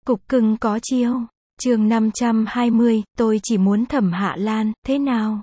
Cục cưng có chiêu. Chương 520, tôi chỉ muốn Thẩm Hạ Lan, thế nào?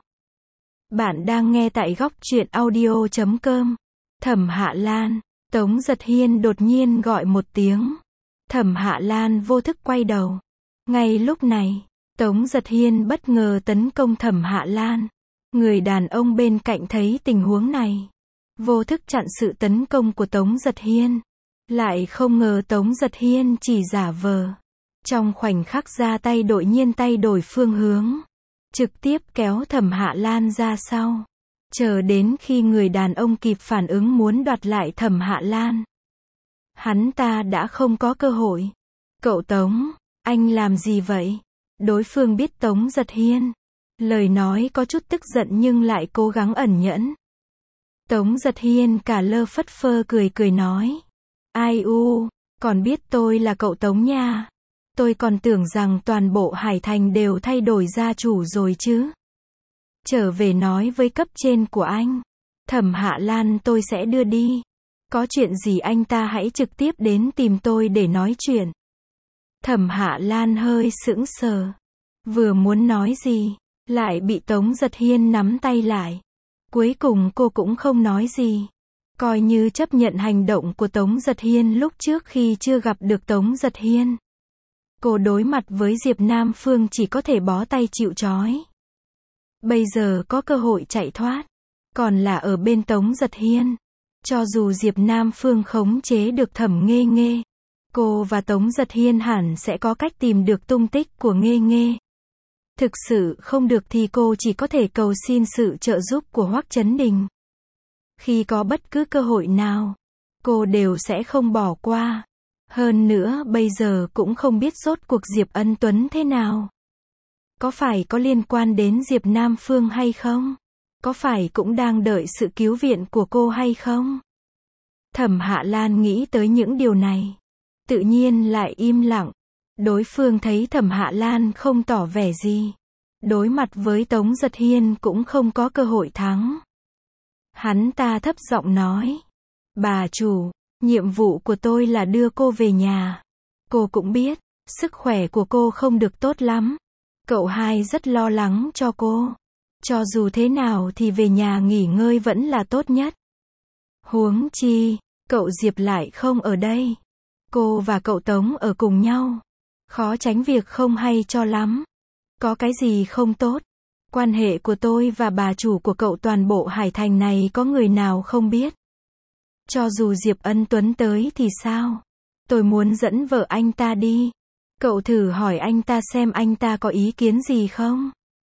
Bạn đang nghe tại góc truyện audio.com. Thẩm Hạ Lan. Tống Giật Hiên đột nhiên gọi một tiếng. Thẩm Hạ Lan vô thức quay đầu. Ngay lúc này, Tống Giật Hiên bất ngờ tấn công Thẩm Hạ Lan. Người đàn ông bên cạnh thấy tình huống này, vô thức chặn sự tấn công của Tống Giật Hiên. Lại không ngờ Tống Giật Hiên chỉ giả vờ. Trong khoảnh khắc ra tay đột nhiên tay đổi phương hướng. Trực tiếp kéo Thẩm Hạ Lan ra sau. Chờ đến khi người đàn ông kịp phản ứng muốn đoạt lại Thẩm Hạ Lan, hắn ta đã không có cơ hội. Cậu Tống, anh làm gì vậy? Đối phương biết Tống Giật Hiên. Lời nói có chút tức giận nhưng lại cố gắng ẩn nhẫn. Tống Giật Hiên cả lơ phất phơ cười nói. Ai u, còn biết tôi là cậu Tống nha. Tôi còn tưởng rằng toàn bộ Hải Thành đều thay đổi gia chủ rồi chứ. Trở về nói với cấp trên của anh. Thẩm Hạ Lan tôi sẽ đưa đi. Có chuyện gì anh ta hãy trực tiếp đến tìm tôi để nói chuyện. Thẩm Hạ Lan hơi sững sờ. Vừa muốn nói gì, lại bị Tống Giật Hiên nắm tay lại. Cuối cùng cô cũng không nói gì. Coi như chấp nhận hành động của Tống Giật Hiên lúc trước khi chưa gặp được Tống Giật Hiên. Cô đối mặt với Diệp Nam Phương chỉ có thể bó tay chịu trói. Bây giờ có cơ hội chạy thoát, còn là ở bên Tống Giật Hiên. Cho dù Diệp Nam Phương khống chế được Thẩm Nghê Nghê, cô và Tống Giật Hiên hẳn sẽ có cách tìm được tung tích của Nghê Nghê. Thực sự không được thì cô chỉ có thể cầu xin sự trợ giúp của Hoắc Chấn Đình. Khi có bất cứ cơ hội nào, cô đều sẽ không bỏ qua. Hơn nữa bây giờ cũng không biết rốt cuộc Diệp Ân Tuấn thế nào. Có phải có liên quan đến Diệp Nam Phương hay không? Có phải cũng đang đợi sự cứu viện của cô hay không? Thẩm Hạ Lan nghĩ tới những điều này. Tự nhiên lại im lặng. Đối phương thấy Thẩm Hạ Lan không tỏ vẻ gì. Đối mặt với Tống Giật Hiên cũng không có cơ hội thắng. Hắn ta thấp giọng nói. Bà chủ, nhiệm vụ của tôi là đưa cô về nhà. Cô cũng biết, sức khỏe của cô không được tốt lắm. Cậu hai rất lo lắng cho cô. Cho dù thế nào thì về nhà nghỉ ngơi vẫn là tốt nhất. Huống chi, cậu Diệp lại không ở đây. Cô và cậu Tống ở cùng nhau. Khó tránh việc không hay cho lắm. Có cái gì không tốt? Quan hệ của tôi và bà chủ của cậu toàn bộ Hải Thành này có người nào không biết? Cho dù Diệp Ân Tuấn tới thì sao? Tôi muốn dẫn vợ anh ta đi. Cậu thử hỏi anh ta xem anh ta có ý kiến gì không?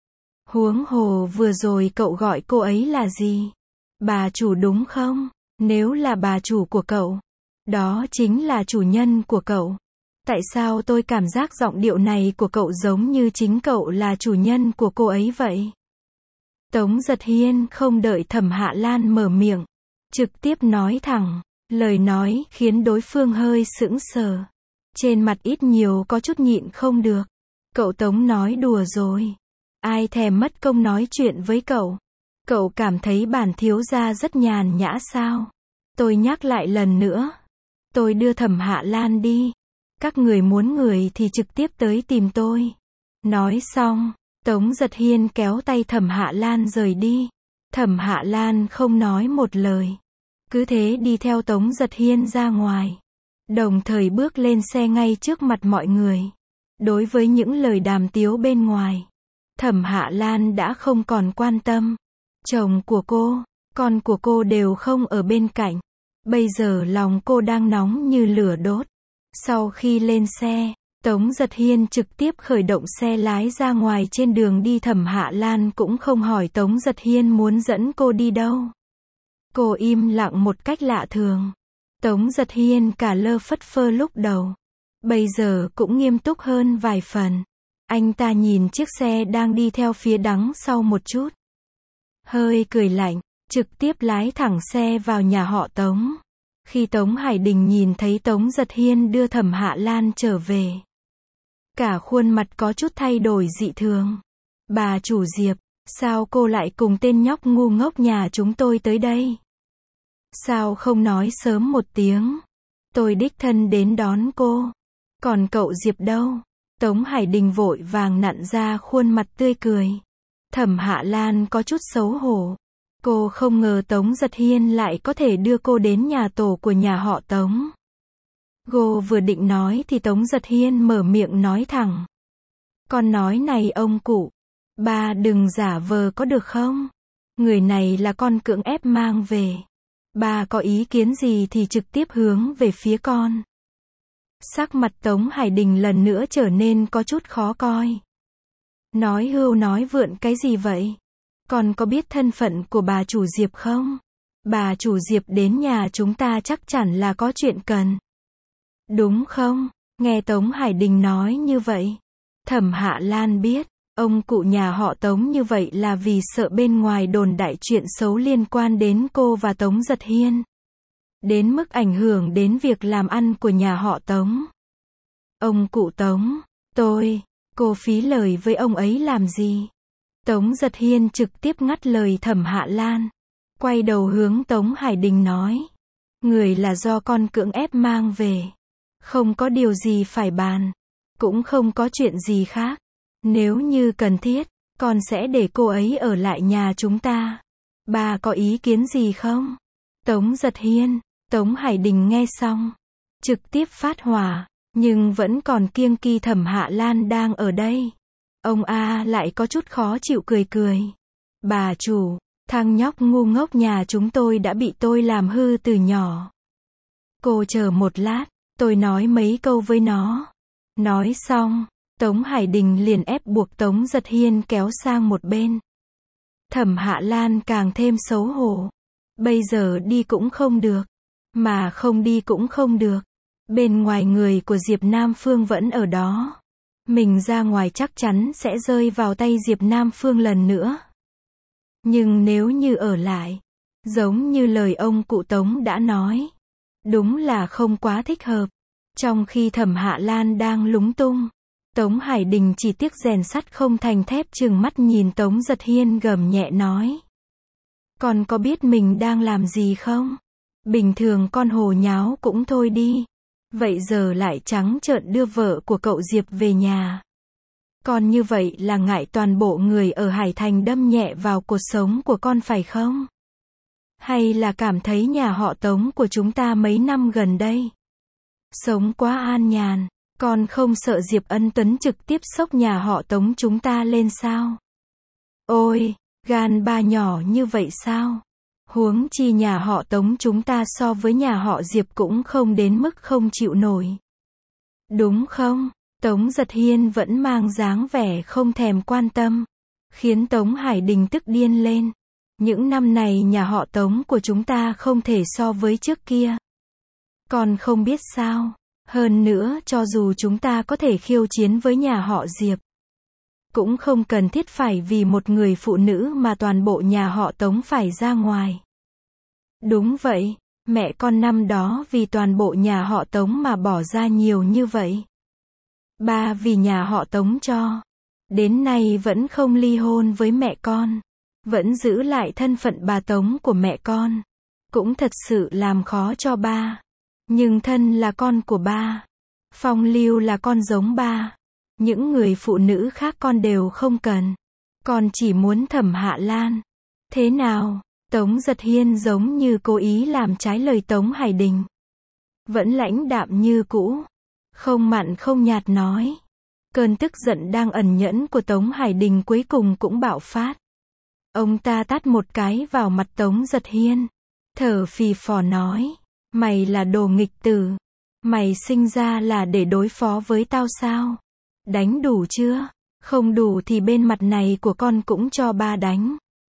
Huống hồ vừa rồi cậu gọi cô ấy là gì? Bà chủ đúng không? Nếu là bà chủ của cậu, đó chính là chủ nhân của cậu. Tại sao tôi cảm giác giọng điệu này của cậu giống như chính cậu là chủ nhân của cô ấy vậy? Tống Giật Hiên không đợi Thẩm Hạ Lan mở miệng, trực tiếp nói thẳng. Lời nói khiến đối phương hơi sững sờ. Trên mặt ít nhiều có chút nhịn không được. Cậu Tống nói đùa rồi. Ai thèm mất công nói chuyện với cậu. Cậu cảm thấy bản thiếu gia rất nhàn nhã sao? Tôi nhắc lại lần nữa. Tôi đưa Thẩm Hạ Lan đi. Các người muốn người thì trực tiếp tới tìm tôi. Nói xong, Tống Giật Hiên kéo tay Thẩm Hạ Lan rời đi. Thẩm Hạ Lan không nói một lời. Cứ thế đi theo Tống Giật Hiên ra ngoài. Đồng thời bước lên xe ngay trước mặt mọi người. Đối với những lời đàm tiếu bên ngoài, Thẩm Hạ Lan đã không còn quan tâm. Chồng của cô, con của cô đều không ở bên cạnh. Bây giờ lòng cô đang nóng như lửa đốt. Sau khi lên xe, Tống Giật Hiên trực tiếp khởi động xe lái ra ngoài trên đường đi. Thẩm Hạ Lan cũng không hỏi Tống Giật Hiên muốn dẫn cô đi đâu. Cô im lặng một cách lạ thường. Tống Giật Hiên cả lơ phất phơ lúc đầu. Bây giờ cũng nghiêm túc hơn vài phần. Anh ta nhìn chiếc xe đang đi theo phía đằng sau một chút. Hơi cười lạnh, trực tiếp lái thẳng xe vào nhà họ Tống. Khi Tống Hải Đình nhìn thấy Tống Giật Hiên đưa Thẩm Hạ Lan trở về, cả khuôn mặt có chút thay đổi dị thường. Bà chủ Diệp, sao cô lại cùng tên nhóc ngu ngốc nhà chúng tôi tới đây? Sao không nói sớm một tiếng? Tôi đích thân đến đón cô. Còn cậu Diệp đâu? Tống Hải Đình vội vàng nặn ra khuôn mặt tươi cười. Thẩm Hạ Lan có chút xấu hổ. Cô không ngờ Tống Giật Hiên lại có thể đưa cô đến nhà tổ của nhà họ Tống. Cô vừa định nói thì Tống Giật Hiên mở miệng nói thẳng. Con nói này ông cụ, ba đừng giả vờ có được không? Người này là con cưỡng ép mang về. Ba có ý kiến gì thì trực tiếp hướng về phía con. Sắc mặt Tống Hải Đình lần nữa trở nên có chút khó coi. Nói hưu nói vượn cái gì vậy? Con có biết thân phận của bà chủ Diệp không? Bà chủ Diệp đến nhà chúng ta chắc chắn là có chuyện cần. Đúng không? Nghe Tống Hải Đình nói như vậy. Thẩm Hạ Lan biết, ông cụ nhà họ Tống như vậy là vì sợ bên ngoài đồn đại chuyện xấu liên quan đến cô và Tống Giật Hiên. Đến mức ảnh hưởng đến việc làm ăn của nhà họ Tống. Ông cụ Tống, cô phí lời với ông ấy làm gì? Tống Giật Hiên trực tiếp ngắt lời Thẩm Hạ Lan. Quay đầu hướng Tống Hải Đình nói. Người là do con cưỡng ép mang về. Không có điều gì phải bàn. Cũng không có chuyện gì khác. Nếu như cần thiết, con sẽ để cô ấy ở lại nhà chúng ta. Bà có ý kiến gì không? Tống Giật Hiên, Tống Hải Đình nghe xong. Trực tiếp phát hỏa, nhưng vẫn còn kiêng kỵ Thẩm Hạ Lan đang ở đây. Ông A lại có chút khó chịu cười cười. Bà chủ, thằng nhóc ngu ngốc nhà chúng tôi đã bị tôi làm hư từ nhỏ. Cô chờ một lát, tôi nói mấy câu với nó. Nói xong, Tống Hải Đình liền ép buộc Tống Giật Hiên kéo sang một bên. Thẩm Hạ Lan càng thêm xấu hổ. Bây giờ đi cũng không được, mà không đi cũng không được. Bên ngoài người của Diệp Nam Phương vẫn ở đó. Mình ra ngoài chắc chắn sẽ rơi vào tay Diệp Nam Phương lần nữa. Nhưng nếu như ở lại, giống như lời ông cụ Tống đã nói, đúng là không quá thích hợp. Trong khi Thẩm Hạ Lan đang lúng tung, Tống Hải Đình chỉ tiếc rèn sắt không thành thép trừng mắt nhìn Tống Giật Hiên gầm nhẹ nói. Con có biết mình đang làm gì không? Bình thường con hồ nháo cũng thôi đi. Vậy giờ lại trắng trợn đưa vợ của cậu Diệp về nhà. Con như vậy là ngại toàn bộ người ở Hải Thành đâm nhẹ vào cuộc sống của con phải không? Hay là cảm thấy nhà họ Tống của chúng ta mấy năm gần đây sống quá an nhàn, con không sợ Diệp Ân Tuấn trực tiếp xốc nhà họ Tống chúng ta lên sao? Ôi, gan ba nhỏ như vậy sao? Huống chi nhà họ Tống chúng ta so với nhà họ Diệp cũng không đến mức không chịu nổi. Đúng không? Tống Giật Hiên vẫn mang dáng vẻ không thèm quan tâm, khiến Tống Hải Đình tức điên lên. Những năm này nhà họ Tống của chúng ta không thể so với trước kia. Con không biết sao? Hơn nữa, cho dù chúng ta có thể khiêu chiến với nhà họ Diệp, cũng không cần thiết phải vì một người phụ nữ mà toàn bộ nhà họ Tống phải ra ngoài. Đúng vậy, mẹ con năm đó vì toàn bộ nhà họ Tống mà bỏ ra nhiều như vậy. Ba vì nhà họ Tống cho, đến nay vẫn không ly hôn với mẹ con, vẫn giữ lại thân phận bà Tống của mẹ con. Cũng thật sự làm khó cho ba. Nhưng thân là con của ba, phong lưu là con giống ba. Những người phụ nữ khác con đều không cần. Con chỉ muốn Thẩm Hạ Lan. Thế nào? Tống Giật Hiên giống như cố ý làm trái lời Tống Hải Đình. Vẫn lãnh đạm như cũ. Không mặn không nhạt nói. Cơn tức giận đang ẩn nhẫn của Tống Hải Đình cuối cùng cũng bạo phát. Ông ta tát một cái vào mặt Tống Giật Hiên. Thở phì phò nói. Mày là đồ nghịch tử. Mày sinh ra là để đối phó với tao sao? Đánh đủ chưa? Không đủ thì bên mặt này của con cũng cho ba đánh.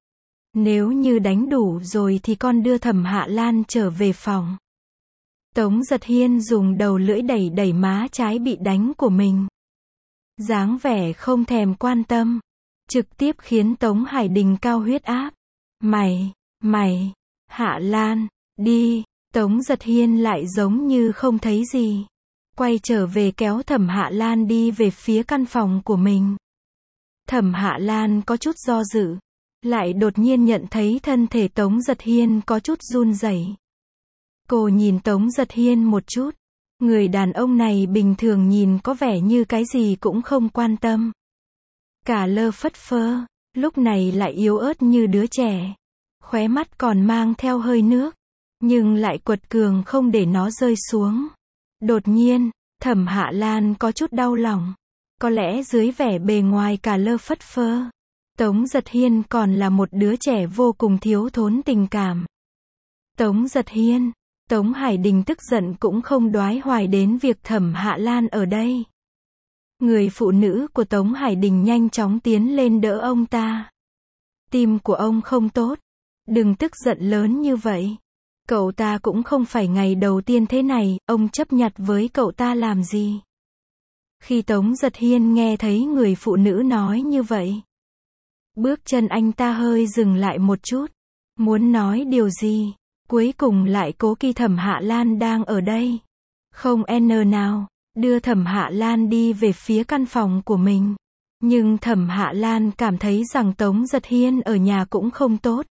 Nếu như đánh đủ rồi thì con đưa Thẩm Hạ Lan trở về phòng. Tống Giật Hiên dùng đầu lưỡi đẩy đẩy má trái bị đánh của mình. Dáng vẻ không thèm quan tâm. Trực tiếp khiến Tống Hải Đình cao huyết áp. Mày, Hạ Lan, đi. Tống Giật Hiên lại giống như không thấy gì. Quay trở về kéo Thẩm Hạ Lan đi về phía căn phòng của mình. Thẩm Hạ Lan có chút do dự. Lại đột nhiên nhận thấy thân thể Tống Giật Hiên có chút run rẩy. Cô nhìn Tống Giật Hiên một chút. Người đàn ông này bình thường nhìn có vẻ như cái gì cũng không quan tâm. Cả lơ phất phơ, lúc này lại yếu ớt như đứa trẻ. Khóe mắt còn mang theo hơi nước, nhưng lại quật cường không để nó rơi xuống. Đột nhiên, Thẩm Hạ Lan có chút đau lòng. Có lẽ dưới vẻ bề ngoài cả lơ phất phơ, Tống Giật Hiên còn là một đứa trẻ vô cùng thiếu thốn tình cảm. Tống Giật Hiên, Tống Hải Đình tức giận cũng không đoái hoài đến việc Thẩm Hạ Lan ở đây. Người phụ nữ của Tống Hải Đình nhanh chóng tiến lên đỡ ông ta. Tim của ông không tốt. Đừng tức giận lớn như vậy. Cậu ta cũng không phải ngày đầu tiên thế này, ông chấp nhặt với cậu ta làm gì? Khi Tống Giật Hiên nghe thấy người phụ nữ nói như vậy, bước chân anh ta hơi dừng lại một chút. Muốn nói điều gì? Cuối cùng lại cố kỵ Thẩm Hạ Lan đang ở đây. Không nào, đưa Thẩm Hạ Lan đi về phía căn phòng của mình. Nhưng Thẩm Hạ Lan cảm thấy rằng Tống Giật Hiên ở nhà cũng không tốt.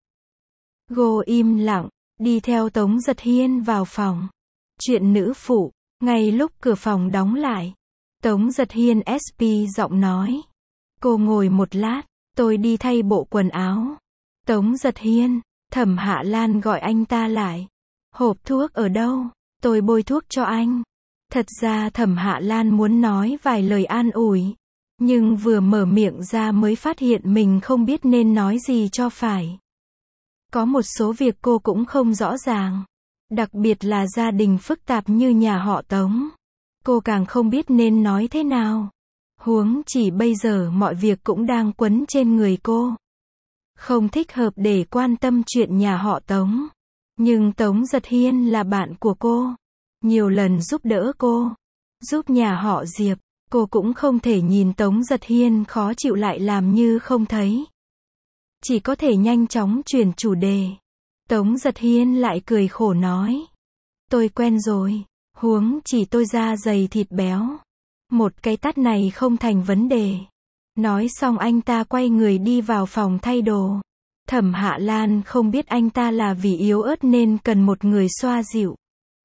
Cô im lặng, đi theo Tống Giật Hiên vào phòng. Chuyện nữ phụ, ngay lúc cửa phòng đóng lại, Tống Giật Hiên SP giọng nói. Cô ngồi một lát, tôi đi thay bộ quần áo. Tống Giật Hiên, Thẩm Hạ Lan gọi anh ta lại. Hộp thuốc ở đâu? Tôi bôi thuốc cho anh. Thật ra Thẩm Hạ Lan muốn nói vài lời an ủi, nhưng vừa mở miệng ra mới phát hiện mình không biết nên nói gì cho phải. Có một số việc cô cũng không rõ ràng, đặc biệt là gia đình phức tạp như nhà họ Tống. Cô càng không biết nên nói thế nào. Huống chỉ bây giờ mọi việc cũng đang quấn trên người cô. Không thích hợp để quan tâm chuyện nhà họ Tống. Nhưng Tống Giật Hiên là bạn của cô, nhiều lần giúp đỡ cô, giúp nhà họ Diệp. Cô cũng không thể nhìn Tống Giật Hiên khó chịu lại làm như không thấy. Chỉ có thể nhanh chóng chuyển chủ đề. Tống Giật Hiên lại cười khổ nói. Tôi quen rồi, huống chỉ tôi da dày thịt béo. Một cái tát này không thành vấn đề. Nói xong anh ta quay người đi vào phòng thay đồ. Thẩm Hạ Lan không biết anh ta là vì yếu ớt nên cần một người xoa dịu,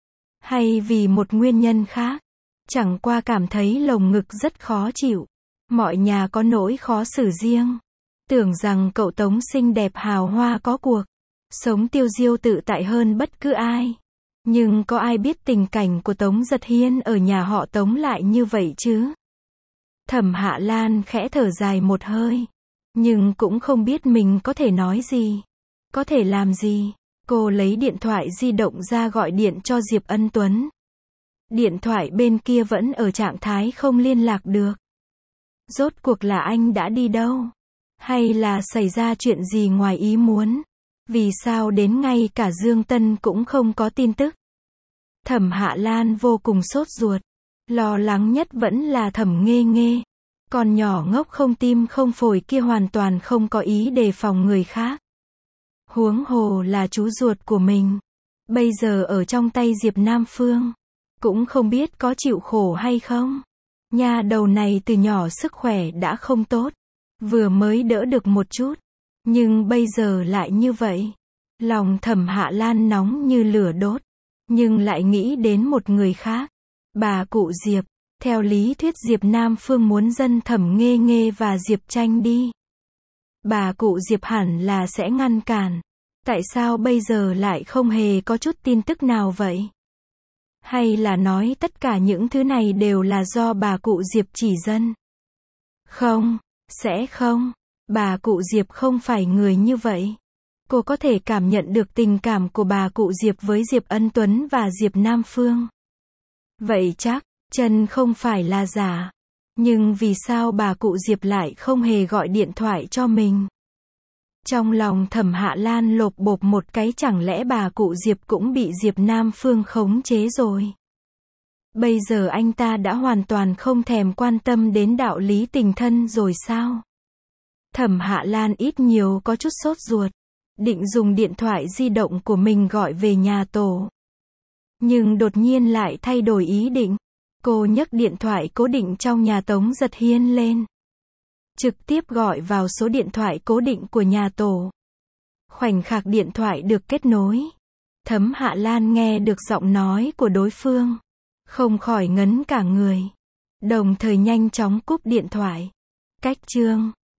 hay vì một nguyên nhân khác. Chẳng qua cảm thấy lồng ngực rất khó chịu. Mọi nhà có nỗi khó xử riêng. Tưởng rằng cậu Tống xinh đẹp hào hoa có cuộc, sống tiêu diêu tự tại hơn bất cứ ai. Nhưng có ai biết tình cảnh của Tống Giật Hiên ở nhà họ Tống lại như vậy chứ? Thẩm Hạ Lan khẽ thở dài một hơi, nhưng cũng không biết mình có thể nói gì, có thể làm gì. Cô lấy điện thoại di động ra gọi điện cho Diệp Ân Tuấn. Điện thoại bên kia vẫn ở trạng thái không liên lạc được. Rốt cuộc là anh đã đi đâu? Hay là xảy ra chuyện gì ngoài ý muốn? Vì sao đến ngay cả Dương Tân cũng không có tin tức? Thẩm Hạ Lan vô cùng sốt ruột. Lo lắng nhất vẫn là Thẩm Nghê Nghê. Con nhỏ ngốc không tim không phổi kia hoàn toàn không có ý đề phòng người khác. Huống hồ là chú ruột của mình. Bây giờ ở trong tay Diệp Nam Phương. Cũng không biết có chịu khổ hay không. Nha đầu này từ nhỏ sức khỏe đã không tốt. Vừa mới đỡ được một chút. Nhưng bây giờ lại như vậy. Lòng Thẩm Hạ Lan nóng như lửa đốt. Nhưng lại nghĩ đến một người khác. Bà cụ Diệp. Theo lý thuyết Diệp Nam Phương muốn dân Thẩm Nghê Nghê và Diệp Tranh đi. Bà cụ Diệp hẳn là sẽ ngăn cản. Tại sao bây giờ lại không hề có chút tin tức nào vậy? Hay là nói tất cả những thứ này đều là do bà cụ Diệp chỉ dân? Không, sẽ không. Bà cụ Diệp không phải người như vậy. Cô có thể cảm nhận được tình cảm của bà cụ Diệp với Diệp Ân Tuấn và Diệp Nam Phương. Vậy chắc, chân không phải là giả. Nhưng vì sao bà cụ Diệp lại không hề gọi điện thoại cho mình? Trong lòng Thẩm Hạ Lan lộp bộp một cái, chẳng lẽ bà cụ Diệp cũng bị Diệp Nam Phương khống chế rồi? Bây giờ anh ta đã hoàn toàn không thèm quan tâm đến đạo lý tình thân rồi sao? Thẩm Hạ Lan ít nhiều có chút sốt ruột, định dùng điện thoại di động của mình gọi về nhà tổ. Nhưng đột nhiên lại thay đổi ý định. Cô nhấc điện thoại cố định trong nhà Tống Giật Hiên lên. Trực tiếp gọi vào số điện thoại cố định của nhà tổ. Khoảnh khắc điện thoại được kết nối, Thẩm Hạ Lan nghe được giọng nói của đối phương. không khỏi ngấn cả người. Đồng thời nhanh chóng cúp điện thoại. Cách chương